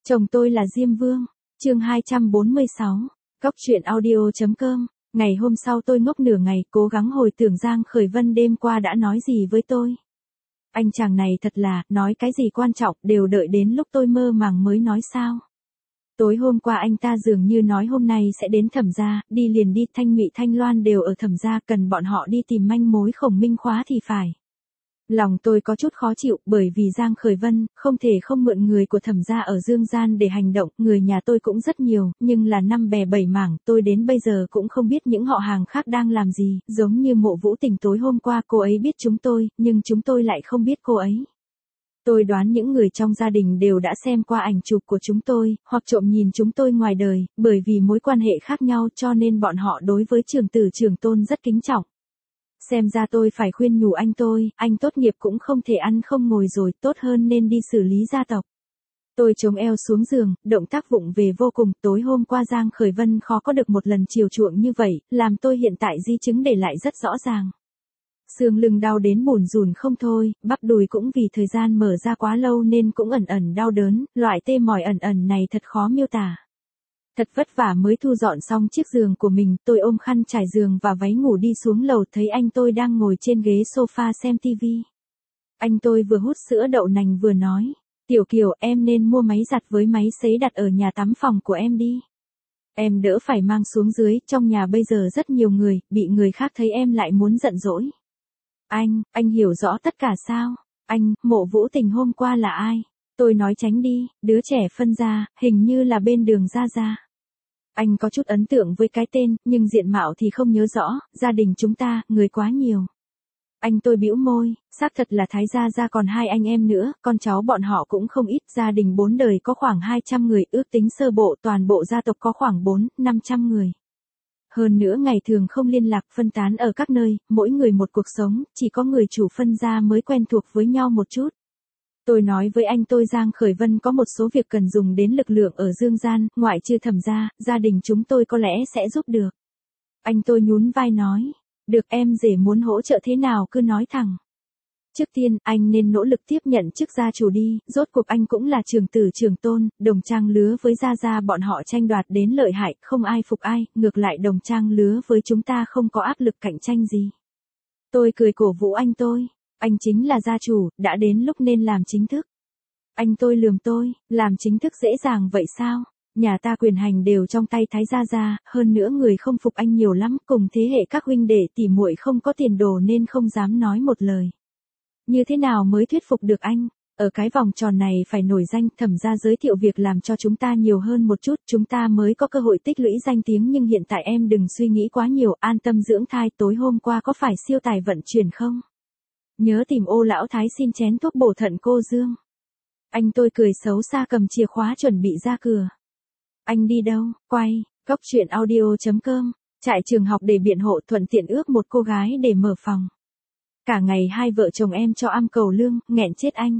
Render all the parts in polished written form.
Chồng tôi là Diêm Vương. Chương 246. Cóc truyện audio.com. Ngày hôm sau tôi ngốc nửa ngày, cố gắng hồi tưởng Giang Khởi Vân đêm qua đã nói gì với tôi. Anh chàng này thật là, nói cái gì quan trọng, đều đợi đến lúc tôi mơ màng mới nói sao. Tối hôm qua anh ta dường như nói hôm nay sẽ đến Thẩm gia, đi liền đi, Thanh Mị Thanh Loan đều ở Thẩm gia, cần bọn họ đi tìm manh mối Khổng Minh Khóa thì phải. Lòng tôi có chút khó chịu, bởi vì Giang Khởi Vân, không thể không mượn người của Thẩm gia ở Dương Gian để hành động, người nhà tôi cũng rất nhiều, nhưng là năm bè bảy mảng, tôi đến bây giờ cũng không biết những họ hàng khác đang làm gì, giống như Mộ Vũ Tình tối hôm qua cô ấy biết chúng tôi, nhưng chúng tôi lại không biết cô ấy. Tôi đoán những người trong gia đình đều đã xem qua ảnh chụp của chúng tôi, hoặc trộm nhìn chúng tôi ngoài đời, bởi vì mối quan hệ khác nhau cho nên bọn họ đối với trưởng tử trưởng tôn rất kính trọng. Xem ra tôi phải khuyên nhủ anh tốt nghiệp cũng không thể ăn không ngồi rồi, tốt hơn nên đi xử lý gia tộc. Tôi chống eo xuống giường, động tác vụng về vô cùng, tối hôm qua Giang Khởi Vân khó có được một lần chiều chuộng như vậy, làm tôi hiện tại di chứng để lại rất rõ ràng. Xương lưng đau đến bủn rủn không thôi, bắp đùi cũng vì thời gian mở ra quá lâu nên cũng ẩn ẩn đau đớn, loại tê mỏi ẩn ẩn này thật khó miêu tả. Thật vất vả mới thu dọn xong chiếc giường của mình, tôi ôm khăn trải giường và váy ngủ đi xuống lầu, thấy anh tôi đang ngồi trên ghế sofa xem tivi. Anh tôi vừa hút sữa đậu nành vừa nói, Tiểu Kiều, em nên mua máy giặt với máy sấy đặt ở nhà tắm phòng của em đi. Em đỡ phải mang xuống dưới, trong nhà bây giờ rất nhiều người, bị người khác thấy em lại muốn giận dỗi. Anh hiểu rõ tất cả sao? Mộ Vũ Tình hôm qua là ai? Tôi nói tránh đi, đứa trẻ phân ra, hình như là bên Đường Gia Gia. Anh có chút ấn tượng với cái tên, nhưng diện mạo thì không nhớ rõ, gia đình chúng ta, người quá nhiều. Anh tôi bĩu môi, xác thật là Thái Gia Gia còn hai anh em nữa, con cháu bọn họ cũng không ít, gia đình 4 đời có khoảng 200 người, ước tính sơ bộ toàn bộ gia tộc có khoảng 400-500 người. Hơn nữa ngày thường không liên lạc, phân tán ở các nơi, mỗi người một cuộc sống, chỉ có người chủ phân gia mới quen thuộc với nhau một chút. Tôi nói với anh tôi Giang Khởi Vân có một số việc cần dùng đến lực lượng ở Dương Gian, ngoại trừ Thẩm gia, gia đình chúng tôi có lẽ sẽ giúp được. Anh tôi nhún vai nói, được em rể muốn hỗ trợ thế nào cứ nói thẳng. Trước tiên, anh nên nỗ lực tiếp nhận chức gia chủ đi, rốt cuộc anh cũng là trưởng tử trưởng tôn, đồng trang lứa với Gia Gia bọn họ tranh đoạt đến lợi hại, không ai phục ai, ngược lại đồng trang lứa với chúng ta không có áp lực cạnh tranh gì. Tôi cười cổ vũ anh tôi, anh chính là gia chủ, đã đến lúc nên làm chính thức. Anh tôi lườm tôi, làm chính thức dễ dàng vậy sao? Nhà ta quyền hành đều trong tay Thái Gia Gia, hơn nữa người không phục anh nhiều lắm, cùng thế hệ các huynh đệ tỉ muội không có tiền đồ nên không dám nói một lời. Như thế nào mới thuyết phục được anh? Ở cái vòng tròn này phải nổi danh, Thẩm gia giới thiệu việc làm cho chúng ta nhiều hơn một chút, chúng ta mới có cơ hội tích lũy danh tiếng, nhưng hiện tại em đừng suy nghĩ quá nhiều, an tâm dưỡng thai, tối hôm qua có phải siêu tài vận chuyển không? Nhớ tìm Ô lão thái xin chén thuốc bổ thận cô Dương. Anh tôi cười xấu xa cầm chìa khóa chuẩn bị ra cửa. Anh đi đâu? Quay, cóc truyện audio.com, trại trường học để biện hộ, thuận tiện ước một cô gái để mở phòng. Cả ngày hai vợ chồng em cho ăn cầu lương, nghẹn chết anh.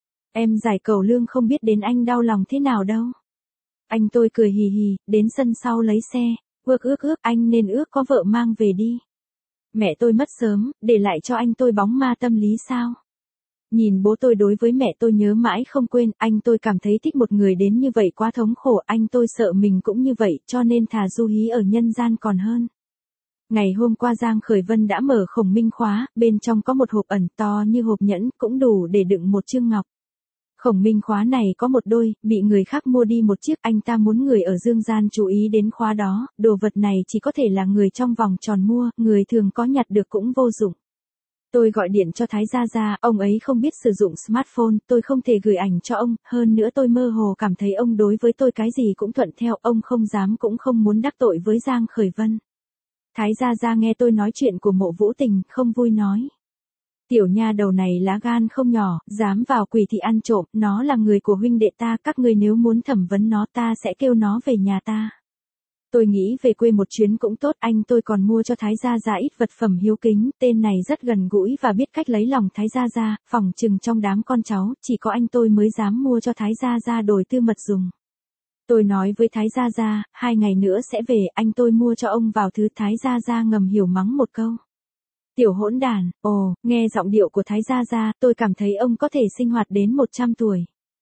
Em giải cầu lương không biết đến anh đau lòng thế nào đâu. Anh tôi cười hì hì, đến sân sau lấy xe, ước, anh nên ước có vợ mang về đi. Mẹ tôi mất sớm, để lại cho anh tôi bóng ma tâm lý sao? Nhìn bố tôi đối với mẹ tôi nhớ mãi không quên, anh tôi cảm thấy thích một người đến như vậy quá thống khổ, anh tôi sợ mình cũng như vậy, cho nên thà du hí ở nhân gian còn hơn. Ngày hôm qua Giang Khởi Vân đã mở Khổng Minh Khóa, bên trong có một hộp ẩn to như hộp nhẫn, cũng đủ để đựng một chương ngọc. Khổng Minh Khóa này có một đôi, bị người khác mua đi một chiếc, anh ta muốn người ở Dương Gian chú ý đến khóa đó, đồ vật này chỉ có thể là người trong vòng tròn mua, người thường có nhặt được cũng vô dụng. Tôi gọi điện cho Thái Gia Gia, ông ấy không biết sử dụng smartphone, tôi không thể gửi ảnh cho ông, hơn nữa tôi mơ hồ cảm thấy ông đối với tôi cái gì cũng thuận theo, ông không dám cũng không muốn đắc tội với Giang Khởi Vân. Thái Gia Gia nghe tôi nói chuyện của Mộ Vũ Tình, không vui nói. Tiểu nha đầu này lá gan không nhỏ, dám vào quỷ thị ăn trộm, nó là người của huynh đệ ta, các ngươi nếu muốn thẩm vấn nó ta sẽ kêu nó về nhà ta. Tôi nghĩ về quê một chuyến cũng tốt, anh tôi còn mua cho Thái Gia Gia ít vật phẩm hiếu kính, tên này rất gần gũi và biết cách lấy lòng Thái Gia Gia, phỏng chừng trong đám con cháu, chỉ có anh tôi mới dám mua cho Thái Gia Gia đồ tư mật dùng. Tôi nói với Thái Gia Gia, 2 ngày nữa sẽ về, anh tôi mua cho ông vào thứ. Thái Gia Gia ngầm hiểu mắng một câu. Tiểu hỗn đản, nghe giọng điệu của Thái Gia Gia, tôi cảm thấy ông có thể sinh hoạt đến 100 tuổi.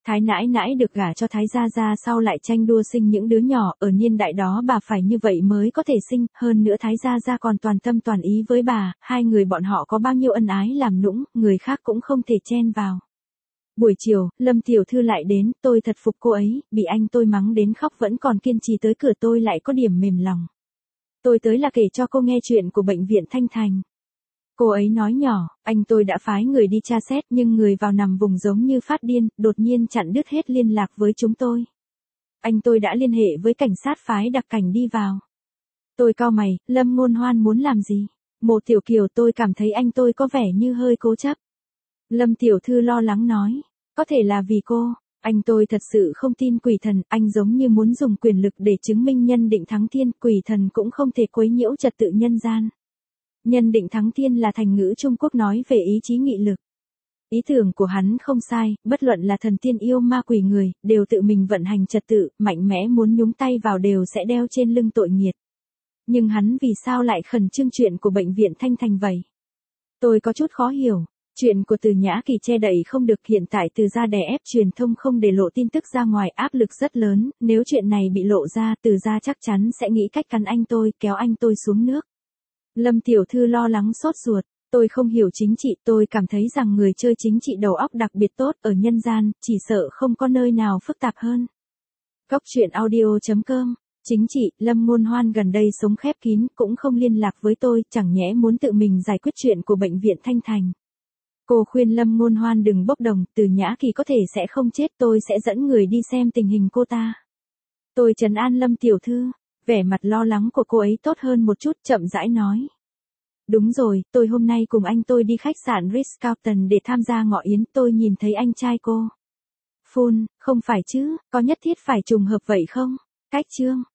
Thái nãi nãi được gả cho Thái gia gia sau lại tranh đua sinh những đứa nhỏ, ở niên đại đó bà phải như vậy mới có thể sinh, hơn nữa Thái gia gia còn toàn tâm toàn ý với bà, hai người bọn họ có bao nhiêu ân ái làm nũng, người khác cũng không thể chen vào. Buổi chiều, Lâm tiểu thư lại đến, tôi thật phục cô ấy, bị anh tôi mắng đến khóc vẫn còn kiên trì tới cửa tôi lại có điểm mềm lòng. Tôi tới là kể cho cô nghe chuyện của bệnh viện Thanh Thành. Cô ấy nói nhỏ, anh tôi đã phái người đi tra xét nhưng người vào nằm vùng giống như phát điên, đột nhiên chặn đứt hết liên lạc với chúng tôi. Anh tôi đã liên hệ với cảnh sát phái đặc cảnh đi vào. Tôi cau mày, Lâm Ngôn Hoan muốn làm gì? Mộ Tiểu Kiều, tôi cảm thấy anh tôi có vẻ như hơi cố chấp. Lâm tiểu thư lo lắng nói, có thể là vì cô, anh tôi thật sự không tin quỷ thần, anh giống như muốn dùng quyền lực để chứng minh nhân định thắng thiên, quỷ thần cũng không thể quấy nhiễu trật tự nhân gian. Nhân định thắng thiên là thành ngữ Trung Quốc nói về ý chí nghị lực. Ý tưởng của hắn không sai, bất luận là thần tiên yêu ma quỷ người, đều tự mình vận hành trật tự, mạnh mẽ muốn nhúng tay vào đều sẽ đeo trên lưng tội nghiệt. Nhưng hắn vì sao lại khẩn trương chuyện của bệnh viện Thanh Thành vậy? Tôi có chút khó hiểu. Chuyện của Từ Nhã Kỳ che đậy không được, hiện tại Từ gia đè ép truyền thông không để lộ tin tức ra ngoài, áp lực rất lớn, nếu chuyện này bị lộ ra, Từ gia chắc chắn sẽ nghĩ cách cắn anh tôi, kéo anh tôi xuống nước. Lâm tiểu thư lo lắng sốt ruột, tôi không hiểu chính trị, tôi cảm thấy rằng người chơi chính trị đầu óc đặc biệt tốt ở nhân gian, chỉ sợ không có nơi nào phức tạp hơn. Cốc truyện audio.com. Chính trị, Lâm Ngôn Hoan gần đây sống khép kín, cũng không liên lạc với tôi, chẳng nhẽ muốn tự mình giải quyết chuyện của bệnh viện Thanh Thành. Cô khuyên Lâm Ngôn Hoan đừng bốc đồng, Từ Nhã Kỳ có thể sẽ không chết, tôi sẽ dẫn người đi xem tình hình cô ta. Tôi trấn an Lâm tiểu thư, vẻ mặt lo lắng của cô ấy tốt hơn một chút, chậm rãi nói. Đúng rồi, tôi hôm nay cùng anh tôi đi khách sạn Ritz-Carlton để tham gia ngọ yến, tôi nhìn thấy anh trai cô. Phun, không phải chứ, có nhất thiết phải trùng hợp vậy không? Cách chương.